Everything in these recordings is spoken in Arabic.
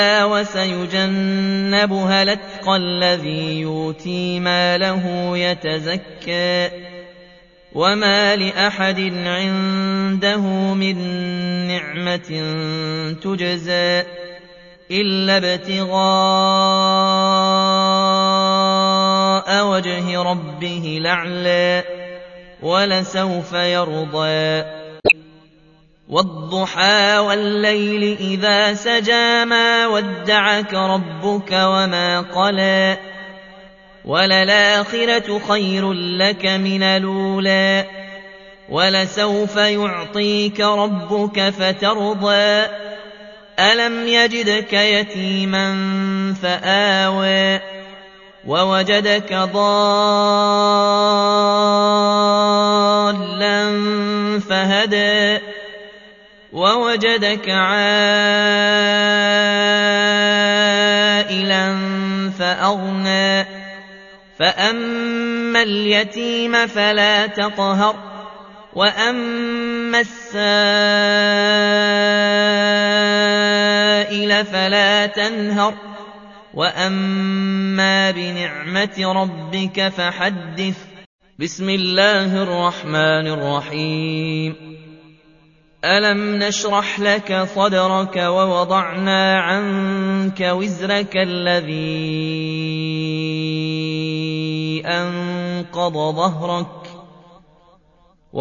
وَسَيُجَنَّبُهَا الْأَتْقَى الَّذِي يُؤْتِي مَالَهُ يَتَزَكَّىٰ وَمَا لِأَحَدٍ عِندَهُ مِن نِّعْمَةٍ تُجْزَىٰ إِلَّا ابْتِغَاءَ وَجْهِ رَبِّهِ الْأَعْلَىٰ وَلَسَوْفَ يَرْضَىٰ وَالضُّحَىٰ وَاللَّيْلِ إِذَا سَجَىٰ مَا وَدَّعَكَ رَبُّكَ وَمَا قَلَىٰ وَلَلْآخِرَةُ خَيْرٌ لَّكَ مِنَ الْأُولَىٰ وَلَسَوْفَ يُعْطِيكَ رَبُّكَ فَتَرْضَىٰ أَلَمْ يَجِدْكَ يَتِيمًا فَآوَىٰ وَوَجَدَكَ ضَالًّا فَهَدَىٰ وَوَجَدَكَ عَائِلًا فَأَغْنَىٰ فَأَمَّا الْيَتِيمَ فَلَا تَقْهَرْ وَأَمَّا السَّائِلَ فَلَا تَنْهَرْ وَأَمَّا بِنِعْمَةِ رَبِّكَ فَحَدِّثْ بسم الله الرحمن الرحيم ألم نشرح لك صدرك ووضعنا عنك وزرك الذي أنقض ظهرك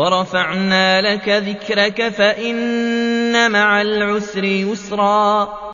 ورفعنا لك ذكرك فإن مع العسر يسرا